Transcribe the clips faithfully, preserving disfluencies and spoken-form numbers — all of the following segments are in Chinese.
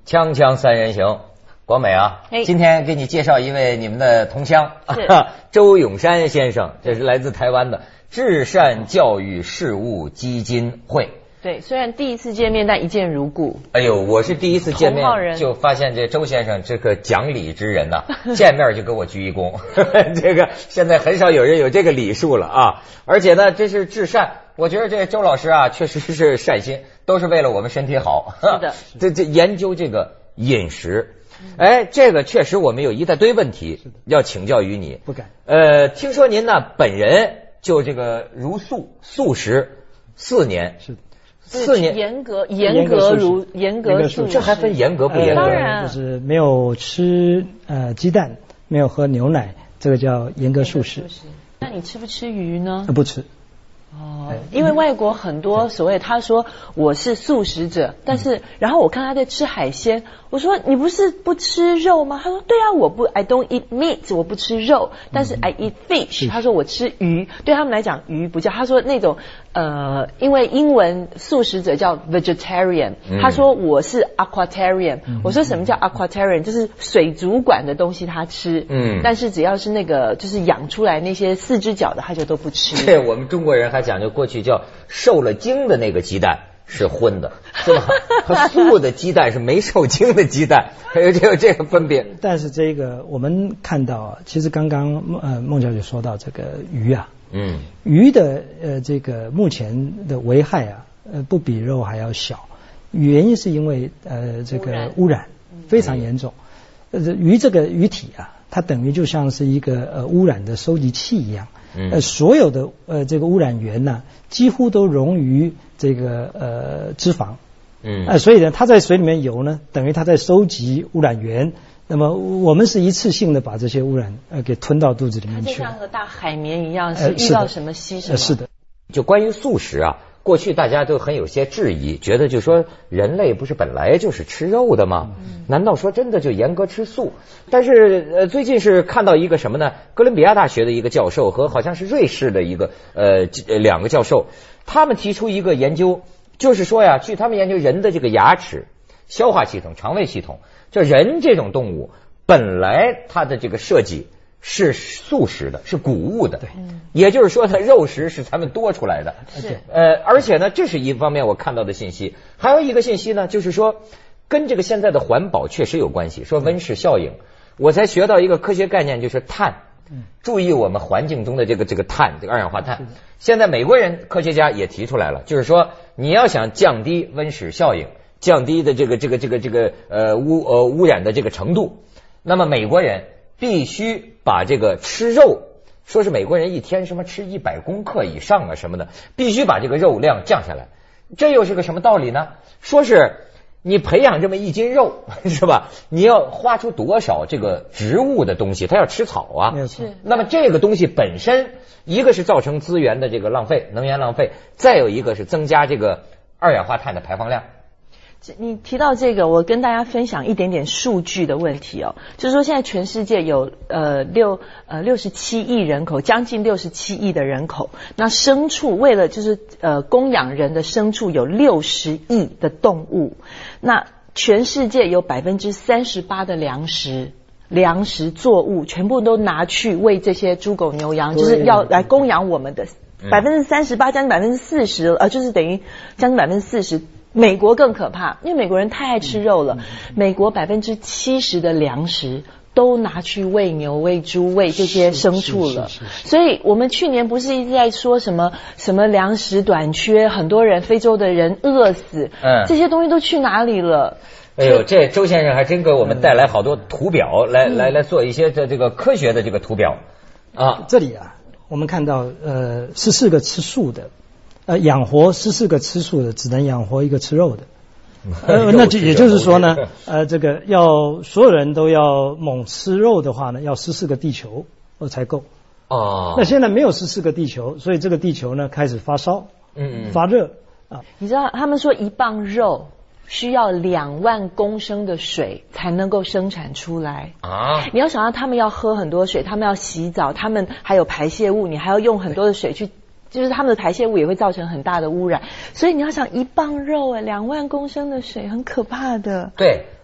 锵锵三人行，国美啊，今天给你介绍一位你们的同乡，周永山先生，这是来自台湾的至善教育事务基金会。 对，虽然第一次见面，但一见如故。 哎呦，我是第一次见面就发现这周先生这个讲理之人呐、啊，见面就给我鞠一躬，这个现在很少有人有这个礼数了啊！而且呢，这是至善，我觉得这周老师啊，确实是善心，都是为了我们身体好。 是的， 这这研究这个饮食，哎，这个确实我们有一大堆问题要请教于你。 不敢。 呃，听说您呢本人就这个茹素素食四年。 是的。 四年严格严格如严格素食， 这还分严格不严格？ 当然， 就是没有吃呃鸡蛋，没有喝牛奶，这个叫严格素食。 那你吃不吃鱼呢？ 不吃。 哦，因为外国很多所谓他说我是素食者，但是然后我看他在吃海鲜，我说你不是不吃肉吗？他说对啊，我不 I don't eat meat， 我不吃肉，但是 I eat fish。他说我吃鱼，对他们来讲鱼不叫，他说那种呃，因为英文素食者叫 vegetarian， 他说我是 aquatarian。我说什么叫 aquatarian？ 就是水族馆的东西他吃，嗯，但是只要是那个就是养出来那些四只脚的，他就都不吃。 对，我们中国人还讲究过去叫受了精的那个鸡蛋是荤的，是吧？和素的鸡蛋是没受精的鸡蛋，还有这个这个分别。 但是这个我们看到啊，其实刚刚呃孟小姐说到这个鱼啊，嗯，鱼的呃这个目前的危害啊，呃不比肉还要小，原因是因为呃这个污染非常严重。呃鱼这个鱼体啊，它等于就像是一个呃污染的收集器一样。呃，所有的呃这个污染源呢、啊，几乎都溶于这个呃脂肪，嗯，呃，所以呢，它在水里面游呢，等于它在收集污染源。那么我们是一次性的把这些污染呃给吞到肚子里面去， 就像个大海绵一样，是遇到什么吸什么。 呃、是的。 就关于素食啊，过去大家都很有些质疑，觉得就说人类不是本来就是吃肉的吗？嗯、难道说真的就严格吃素？但是呃，最近是看到一个什么呢？哥伦比亚大学的一个教授和好像是瑞士的一个呃两个教授，他们提出一个研究，就是说呀，据他们研究人的这个牙齿、消化系统、肠胃系统，就人这种动物本来它的这个设计是素食的，是谷物的，对，也就是说它肉食是咱们多出来的， 是呃，而且呢，这是一方面我看到的信息，还有一个信息呢，就是说跟这个现在的环保确实有关系，说温室效应。我才学到一个科学概念，就是碳。注意我们环境中的这个这个碳，这个二氧化碳。现在美国人科学家也提出来了，就是说你要想降低温室效应，降低的这个这个这个这个呃污呃污染的这个程度，那么美国人必须把这个吃肉，说是美国人一天什么吃一百公克以上啊什么的，必须把这个肉量降下来。这又是个什么道理呢？说是你培养这么一斤肉是吧？你要花出多少这个植物的东西？它要吃草啊。 是。 那么这个东西本身，一个是造成资源的这个浪费，能源浪费；再有一个是增加这个二氧化碳的排放量。 你提到这个，我跟大家分享一点点数据的问题哦，就是说现在全世界有呃六呃六十七亿人口，将近六十七亿的人口，那牲畜为了就是呃供养人的牲畜有六十亿的动物，那全世界有百分之三十八的粮食。粮食作物全部都拿去喂这些猪狗牛羊，就是要来供养我们的百分之三十八，将近百分之四十，呃，就是等于将近百分之四十。美国更可怕，因为美国人太爱吃肉了。美国百分之七十的粮食都拿去喂牛、喂猪、喂这些牲畜了。所以我们去年不是一直在说什么什么粮食短缺，很多人非洲的人饿死，嗯，这些东西都去哪里了？ 哎呦，这周先生还真给我们带来好多图表，来来来做一些这这个科学的这个图表啊。 这里啊，我们看到呃十四个吃素的。呃，养活十四个吃素的，只能养活一个吃肉的。呃，那就也就是说呢，呃，这个要所有人都要猛吃肉的话呢，要十四个地球才够。哦。那现在没有十四个地球，所以这个地球呢开始发烧，嗯，发热啊。 你知道他们说一磅肉需要两万公升的水才能够生产出来啊！你要想到他们要喝很多水，他们要洗澡，他们还有排泄物，你还要用很多的水去。就是他们的排泄物也会造成很大的污染，所以你要想一磅肉哎，两万公升的水很可怕的。 对，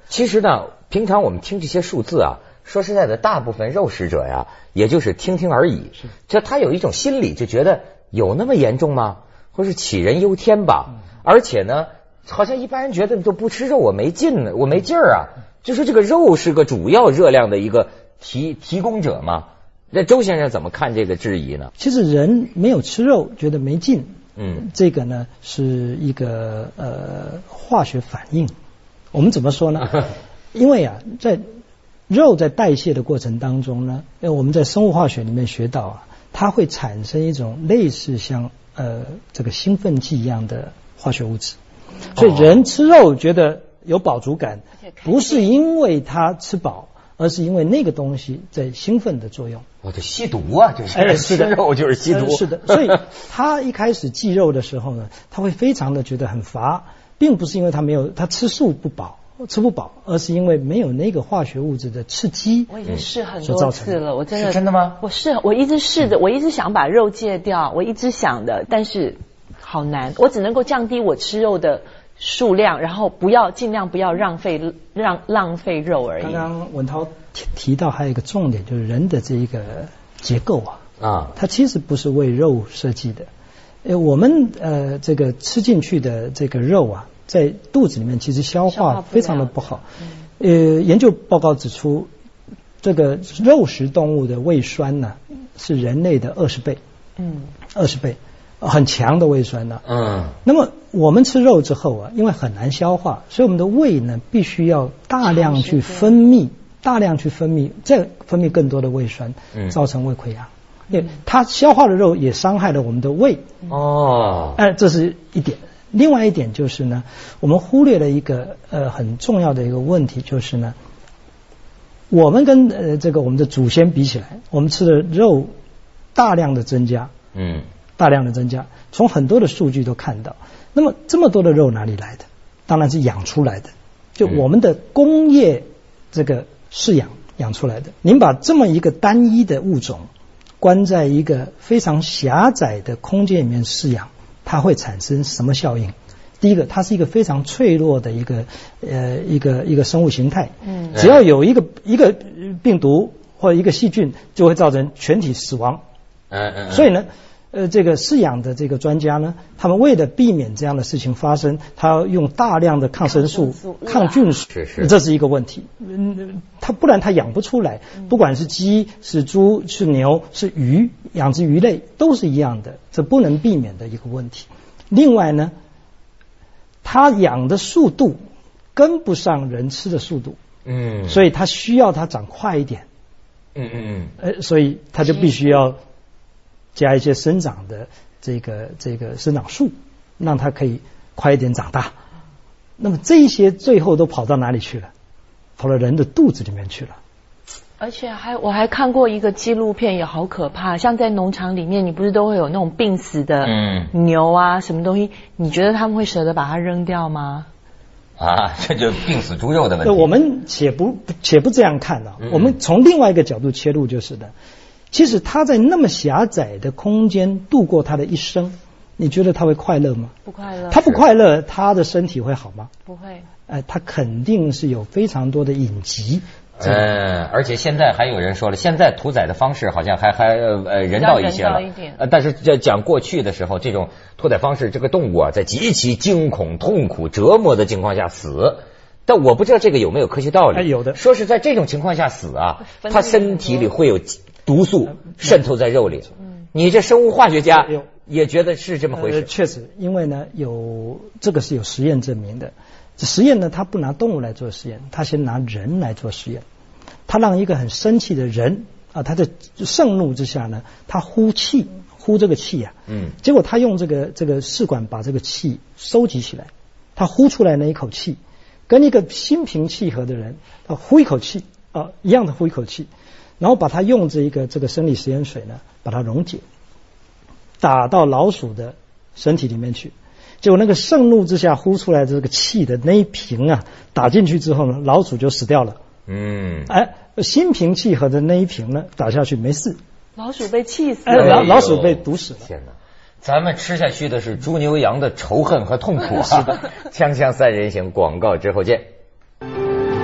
其实呢，平常我们听这些数字啊，说实在的，大部分肉食者呀，也就是听听而已。这他有一种心理，就觉得有那么严重吗？或是杞人忧天吧？嗯、而且呢，好像一般人觉得都不吃肉我没劲呢，我没劲儿啊。就说这个肉是个主要热量的一个提提供者嘛。那周先生怎么看这个质疑呢？ 其实人没有吃肉觉得没劲，嗯，这个呢是一个呃化学反应。我们怎么说呢？因为啊，在肉在代谢的过程当中呢，我们在生物化学里面学到啊，它会产生一种类似像呃这个兴奋剂一样的化学物质。所以人吃肉觉得有饱足感，不是因为他吃饱，而是因为那个东西在兴奋的作用。 我的吸毒啊，就是、哎、吃肉就是吸毒、 呃。是的，所以他一开始忌肉的时候呢，他会非常的觉得很乏，并不是因为他没有他吃素不饱。吃不饱，而是因为没有那个化学物质的刺激。 我已经试很多次了，我真的是真的吗？ 我试，我一直试着，我一直想把肉戒掉，我一直想的，但是好难。我只能够降低我吃肉的数量，然后不要尽量不要浪费让浪费肉而已。 刚刚文涛提提到还有一个重点，就是人的这一个结构啊，啊，它其实不是为肉设计的。呃，我们呃这个吃进去的这个肉啊，在肚子里面其实消化非常的不好。呃，研究报告指出，这个肉食动物的胃酸呢是人类的二十倍，嗯，二十倍，很强的胃酸呢。嗯。那么我们吃肉之后啊，因为很难消化，所以我们的胃呢必须要大量去分泌，大量去分泌，再分泌更多的胃酸，造成胃溃疡。因为它消化的肉也伤害了我们的胃。哦。哎、呃，这是一点。另外一点就是呢，我们忽略了一个呃很重要的一个问题，就是呢，我们跟呃这个我们的祖先比起来，我们吃的肉大量的增加，嗯，大量的增加，从很多的数据都看到。那么这么多的肉哪里来的？当然是养出来的，就我们的工业这个饲养养出来的。您把这么一个单一的物种关在一个非常狭窄的空间里面饲养，它会产生什么效应？第一个，它是一个非常脆弱的一个呃一个一个生物形态。嗯，只要有一个一个病毒或者一个细菌，就会造成全体死亡。嗯嗯。所以呢，呃，这个饲养的这个专家呢，他们为了避免这样的事情发生，他要用大量的抗生素、抗菌素，是是，这是一个问题。嗯，它不然它养不出来。不管是鸡、是猪、是牛、是鱼，养殖鱼类都是一样的，这不能避免的一个问题。另外呢，它养的速度跟不上人吃的速度，嗯，所以它需要它长快一点，嗯嗯嗯，呃，所以它就必须要加一些生长的这个这个生长素，让它可以快一点长大。那么这些最后都跑到哪里去了？跑到人的肚子里面去了。 而且还我还看过一个纪录片，也好可怕。像在农场里面，你不是都会有那种病死的牛啊，什么东西？你觉得他们会舍得把它扔掉吗？ 啊，这就病死猪肉的问题。 我们且不且不这样看啊，嗯、我们从另外一个角度切入，就是的。其实他在那么狭窄的空间度过他的一生，你觉得他会快乐吗？ 不快乐。 他不快乐，他的身体会好吗？ 不会。 呃，他肯定是有非常多的隐疾。 嗯，而且现在还有人说了，现在屠宰的方式好像还还呃人道一些了，呃，但是这讲过去的时候，这种屠宰方式，这个动物啊，在极其惊恐、痛苦、折磨的情况下死，但我不知道这个有没有科学道理。 哎、有的， 说是在这种情况下死啊，他身体里会有毒素渗透在肉里。嗯，你这生物化学家也觉得是这么回事？ 呃、确实，因为呢，有这个是有实验证明的。这实验呢，他不拿动物来做实验，他先拿人来做实验。他让一个很生气的人啊，他在盛怒之下呢，他呼气，呼这个气啊，嗯，结果他用这个这个试管把这个气收集起来，他呼出来那一口气，跟一个心平气和的人，他呼一口气啊，一样的呼一口气，然后把它用这一个这个生理食盐水呢，把它溶解，打到老鼠的身体里面去。结果那个盛怒之下呼出来的这个气的那一瓶啊，打进去之后呢，老鼠就死掉了。嗯，哎，心平气和的那一瓶呢，打下去没事。 老鼠被气死了。 哎，老老鼠被毒死了。 天哪，咱们吃下去的是猪牛羊的仇恨和痛苦啊！锵锵三人行，广告之后见。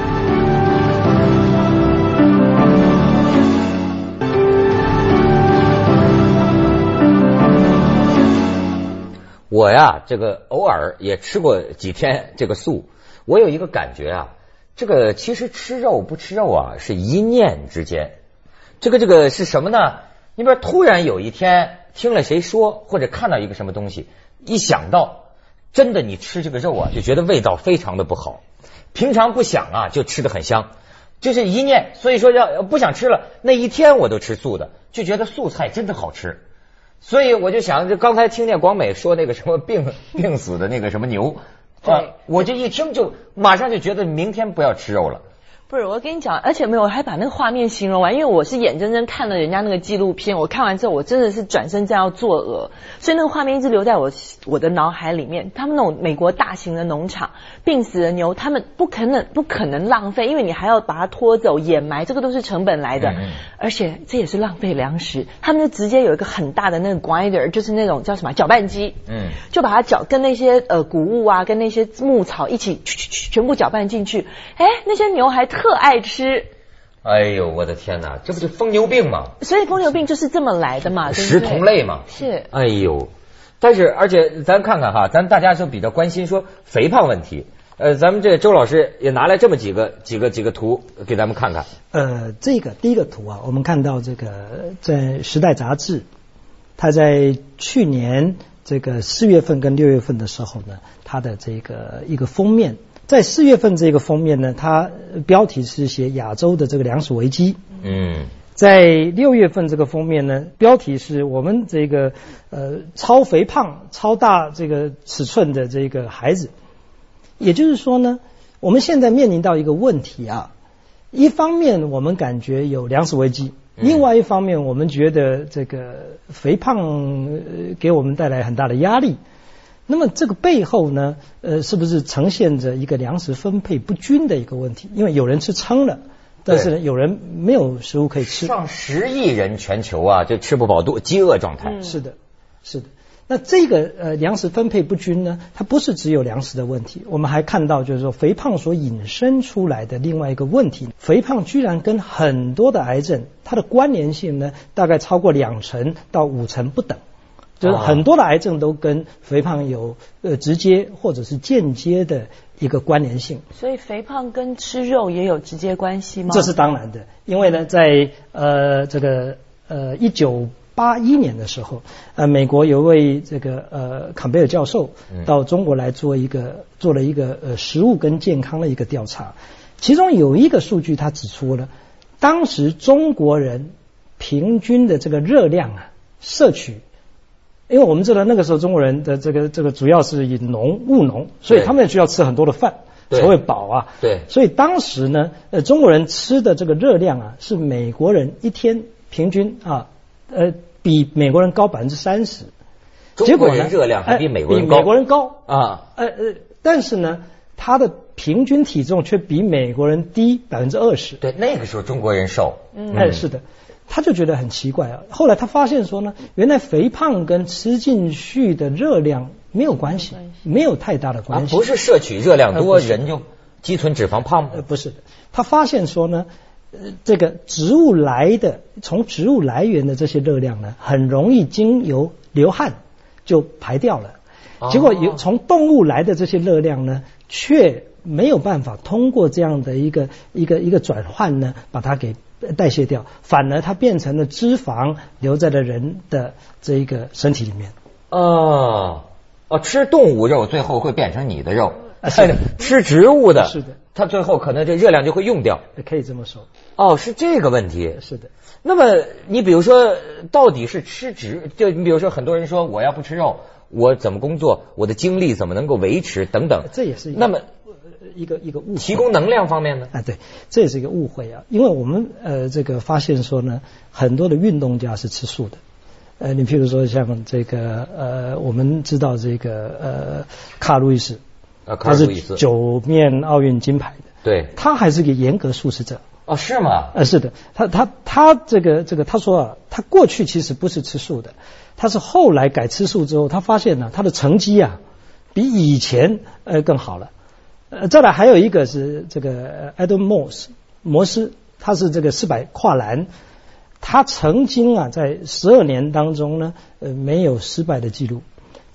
我呀，这个偶尔也吃过几天这个素，我有一个感觉啊，这个其实吃肉不吃肉啊，是一念之间。这个这个是什么呢？你比如突然有一天听了谁说，或者看到一个什么东西，一想到真的你吃这个肉啊，就觉得味道非常的不好。平常不想啊，就吃得很香，就是一念。所以说要不想吃了，那一天我都吃素的，就觉得素菜真的好吃。所以我就想，就刚才听见广美说那个什么病病死的那个什么牛， 对， 我这一听就马上就觉得明天不要吃肉了。 不是，我跟你讲，而且没有，我还把那个画面形容完，因为我是眼睁睁看了人家那个纪录片，我看完之后，我真的是转身这样作呕，所以那个画面一直留在我我的脑海里面。他们那种美国大型的农场，病死的牛，他们不可能不可能浪费，因为你还要把它拖走掩埋，这个都是成本来的，嗯、而且这也是浪费粮食。他们就直接有一个很大的那个 grinder， 就是那种叫什么搅拌机，嗯，就把它搅跟那些呃谷物啊，跟那些牧草一起全部搅拌进去，哎，那些牛还特爱吃。 哎呦，我的天哪，这不就疯牛病吗？ 所以疯牛病就是这么来的嘛， 食同类嘛。 是。 哎呦，但是而且咱看看哈，咱大家就比较关心说肥胖问题。呃，咱们这周老师也拿来这么几个几个几个图给咱们看看。 呃，这个第一个图啊，我们看到这个在《时代》杂志，它在去年这个四月份跟六月份的时候呢，它的这个一个封面。在四月份这个封面呢，它标题是写亚洲的这个粮食危机。嗯，在六月份这个封面呢，标题是我们这个呃超肥胖、超大这个尺寸的这个孩子。也就是说呢，我们现在面临到一个问题啊，一方面我们感觉有粮食危机，另外一方面我们觉得这个肥胖给我们带来很大的压力。那么这个背后呢，呃，是不是呈现着一个粮食分配不均的一个问题？因为有人吃撑了，但是呢，有人没有食物可以吃。 上十亿人全球啊，就吃不饱肚，饥饿状态。 嗯、是的，是的。那这个呃粮食分配不均呢，它不是只有粮食的问题，我们还看到就是说肥胖所引申出来的另外一个问题，肥胖居然跟很多的癌症它的关联性呢，大概超过两成到五成不等。就是很多的癌症都跟肥胖有呃直接或者是间接的一个关联性。 所以肥胖跟吃肉也有直接关系吗？ 这是当然的，因为呢，在呃这个呃一九八一年的时候，呃美国有位这个呃坎贝尔教授到中国来做一个做了一个呃食物跟健康的一个调查，其中有一个数据他指出了，当时中国人平均的这个热量啊摄取。因为我们知道那个时候中国人的这个这个主要是以农务农，所以他们也需要吃很多的饭才会饱啊。 对， 所以当时呢，呃，中国人吃的这个热量啊，是美国人一天平均啊，呃，比美国人高百分之三十。 中国人热量还比美国人高， 比美国人高啊。 呃呃，但是呢，他的平均体重却比美国人低百分之二十。 对，那个时候中国人瘦。 嗯，哎，是的。他就觉得很奇怪啊，后来他发现说呢，原来肥胖跟吃进去的热量没有关系，没有太大的关系。 啊、不是摄取热量多、呃、人就肌存脂肪胖吗？ 呃，不是的，他发现说呢，呃，这个植物来的从植物来源的这些热量呢，很容易经由流汗就排掉了，哦、结果有从动物来的这些热量呢，却没有办法通过这样的一个一个一个转换呢，把它给代谢掉，反而它变成了脂肪留在了人的这一个身体里面。 哦哦，吃动物肉最后会变成你的肉，啊、是的吃植物的， 是的， 它最后可能这热量就会用掉。 可以这么说。 哦，是这个问题。 是的。 那么你比如说，到底是吃植，就你比如说很多人说我要不吃肉，我怎么工作，我的精力怎么能够维持等等， 这也是一个那么。 一个一个误会， 提供能量方面呢？ 啊，对，这也是一个误会啊，因为我们呃这个发现说呢，很多的运动家是吃素的，呃，你譬如说像这个呃，我们知道这个呃卡路易斯， 啊，卡路易斯， 他是九面奥运金牌的， 对， 他还是个严格素食者。 哦，是吗？ 呃，是的，他他他这个这个，他说啊，他过去其实不是吃素的，他是后来改吃素之后，他发现呢，他的成绩啊比以前呃更好了。呃，再来还有一个是这个 Adam Moss 摩斯，他是这个四百跨栏，他曾经啊在十二年当中呢，呃没有失败的记录，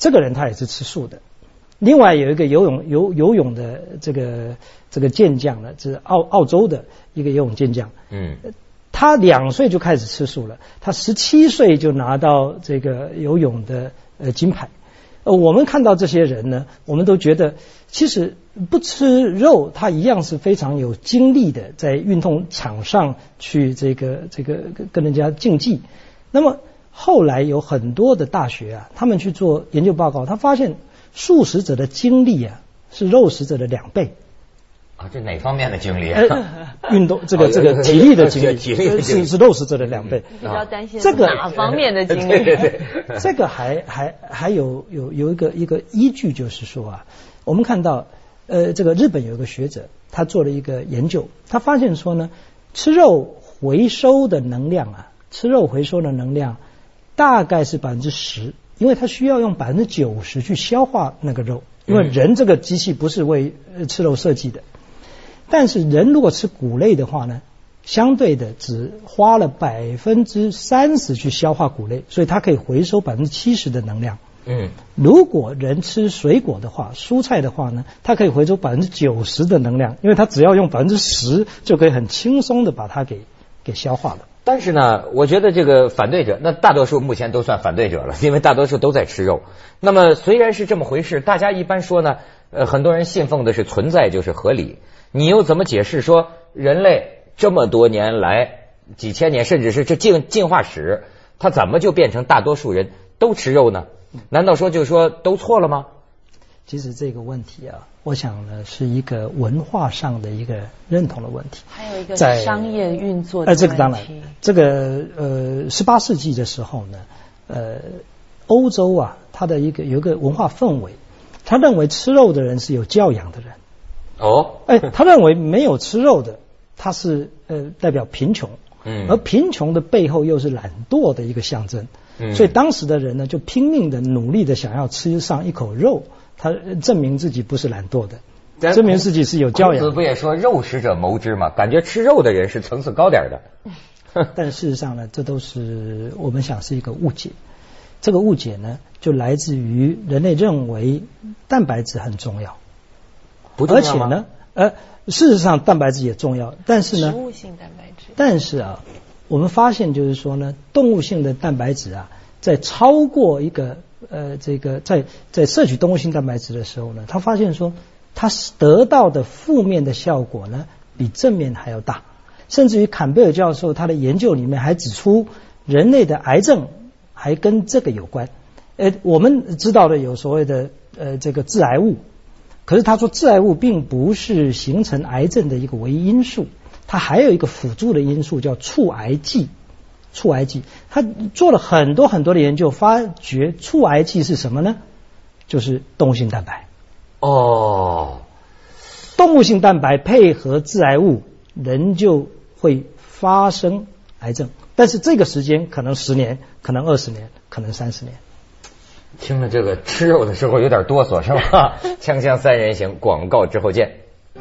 这个人他也是吃素的。另外有一个游泳游游泳的这个这个健将呢，是澳澳洲的一个游泳健将，嗯，他两岁就开始吃素了，他十七岁就拿到这个游泳的呃金牌。呃，我们看到这些人呢，我们都觉得其实不吃肉，他一样是非常有精力的，在运动场上去这个这个跟人家竞技。那么后来有很多的大学啊，他们去做研究报告，他发现素食者的精力啊是肉食者的两倍。 啊，这哪方面的精力啊？ 呃、运动这个、哦、这个体力的精力， 体力的精力是是肉食者的两倍。 比较担心这个哪方面的精力？ 对对对， 这个还还还有有有一个一个依据，就是说啊，我们看到呃，这个日本有一个学者，他做了一个研究，他发现说呢，吃肉回收的能量啊，吃肉回收的能量大概是百分之十，因为他需要用百分之九十去消化那个肉，因为人这个机器不是为吃肉设计的。但是人如果吃谷类的话呢，相对的只花了百分之三十去消化谷类，所以它可以回收百分之七十的能量。嗯，如果人吃水果的话，蔬菜的话呢，它可以回收百分之九十的能量，因为它只要用百分之十就可以很轻松的把它给给消化了。 但是呢，我觉得这个反对者，那大多数目前都算反对者了，因为大多数都在吃肉。那么虽然是这么回事，大家一般说呢，呃，很多人信奉的是存在就是合理。你又怎么解释说人类这么多年来几千年甚至是这进进化史，它怎么就变成大多数人都吃肉呢？难道说就是说都错了吗？ 其实这个问题啊，我想呢是一个文化上的一个认同的问题， 还有一个商业运作的问题。 呃，这个当然，这个呃，十八世纪的时候呢，呃，欧洲啊，它的一个有一个文化氛围，他认为吃肉的人是有教养的人。 哦， 哎，他认为没有吃肉的，他是呃代表贫穷，嗯，而贫穷的背后又是懒惰的一个象征，嗯，所以当时的人呢就拼命的努力的想要吃上一口肉，他证明自己不是懒惰的，证明自己是有教养。 孔子不也说肉食者谋之吗？感觉吃肉的人是层次高点的。 但事实上呢，这都是我们想是一个误解。这个误解呢，就来自于人类认为蛋白质很重要。 不重要吗？ 而且呢，呃，事实上蛋白质也重要，但是呢， 食物性蛋白质。 但是啊，我们发现就是说呢，动物性的蛋白质啊，在超过一个呃这个在在摄取动物性蛋白质的时候呢，他发现说，它得到的负面的效果呢，比正面还要大。甚至于坎贝尔教授他的研究里面还指出，人类的癌症还跟这个有关。呃，我们知道的有所谓的呃这个致癌物。可是他说致癌物并不是形成癌症的一个唯一因素，它还有一个辅助的因素叫促癌剂。促癌剂，他做了很多很多的研究，发觉促癌剂是什么呢？就是动物性蛋白。 哦， 动物性蛋白配合致癌物，人就会发生癌症。但是这个时间可能十年，可能二十年，可能三十年。 听了这个吃肉的时候有点哆嗦是吧？锵锵三人行，广告之后见。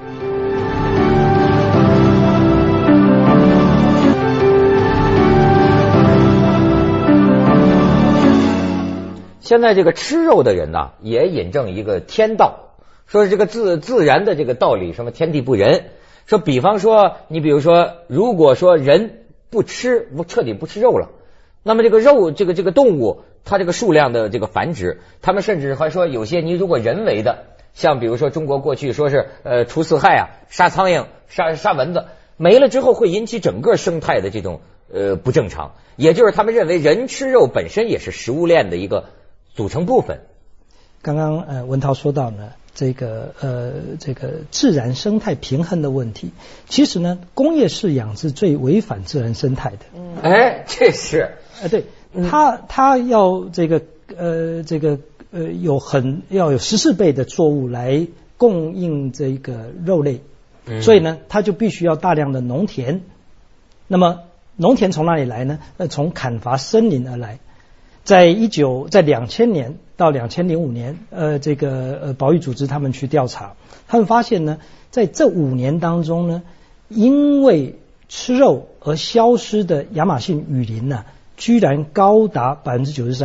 现在这个吃肉的人呢、啊，也引证一个天道，说这个自自然的这个道理，什么天地不仁。说比方说，你比如说，如果说人不吃，不彻底不吃肉了，那么这个肉，这个这个动物。它这个数量的这个繁殖，他们甚至还说有些你如果人为的，像比如说中国过去说是呃除四害啊，杀苍蝇、杀杀蚊子，没了之后会引起整个生态的这种呃不正常，也就是他们认为人吃肉本身也是食物链的一个组成部分。 刚刚呃文涛说到呢，这个呃这个自然生态平衡的问题，其实呢工业式养殖最违反自然生态的。 嗯，哎，这是呃对。他他要这个呃这个呃有很要有十四倍的作物来供应这个肉类，嗯、所以呢，他就必须要大量的农田。那么农田从哪里来呢？呃，从砍伐森林而来。在一九在两千年到两千零五年，呃，这个呃保育组织他们去调查，他们发现呢，在这五年当中呢，因为吃肉而消失的亚马逊雨林呢。居然高达百分之九十三，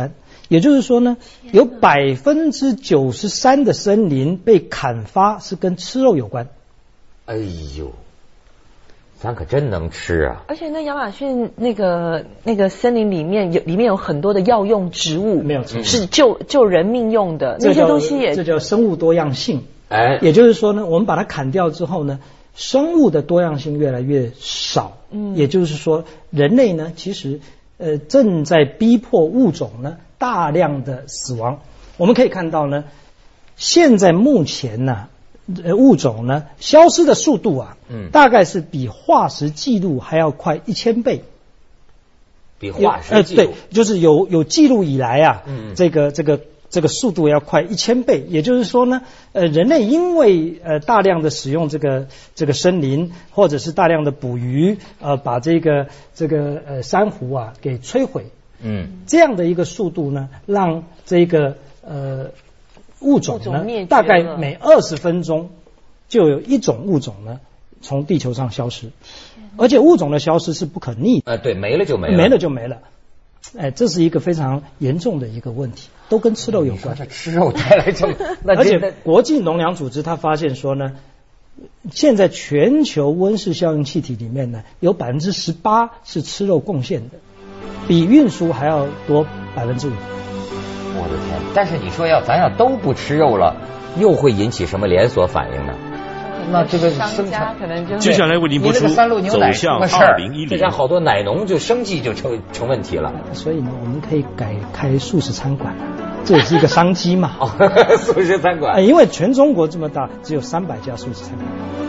也就是说呢，有百分之九十三的森林被砍伐是跟吃肉有关。 哎呦，咱可真能吃啊！ 而且那亚马逊那个那个森林里面有里面有很多的药用植物， 没有错， 是救救人命用的那些东西也， 这叫生物多样性。 哎， 也就是说呢，我们把它砍掉之后呢，生物的多样性越来越少。嗯，也就是说，人类呢，其实呃正在逼迫物种呢大量的死亡。我们可以看到呢，现在目前呢。呃，物种呢消失的速度啊，嗯，大概是比化石记录还要快一千倍。 比化石记录、 呃、对，就是有有记录以来啊，嗯，这个这个这个速度要快一千倍。也就是说呢，呃，人类因为呃大量的使用这个这个森林，或者是大量的捕鱼，呃，把这个这个呃珊瑚啊给摧毁，嗯，这样的一个速度呢，让这个呃。物种呢，大概每二十分钟就有一种物种呢从地球上消失，而且物种的消失是不可逆的。 呃，对，没了就没了， 没了就没了。哎，这是一个非常严重的一个问题，都跟吃肉有关。 这吃肉带来这， 而且国际农粮组织他发现说呢，现在全球温室效应气体里面呢，有百分之十八是吃肉贡献的，比运输还要多百分之五。 我的天！但是你说要咱要都不吃肉了，又会引起什么连锁反应呢？那这个生产可能就接下来为您播出三鹿牛奶走向二零一零， 这家好多奶农就生计就成成问题了。 所以呢，我们可以改开素食餐馆，这也是一个商机嘛。 素食餐馆， 因为全中国这么大，只有三百家素食餐馆。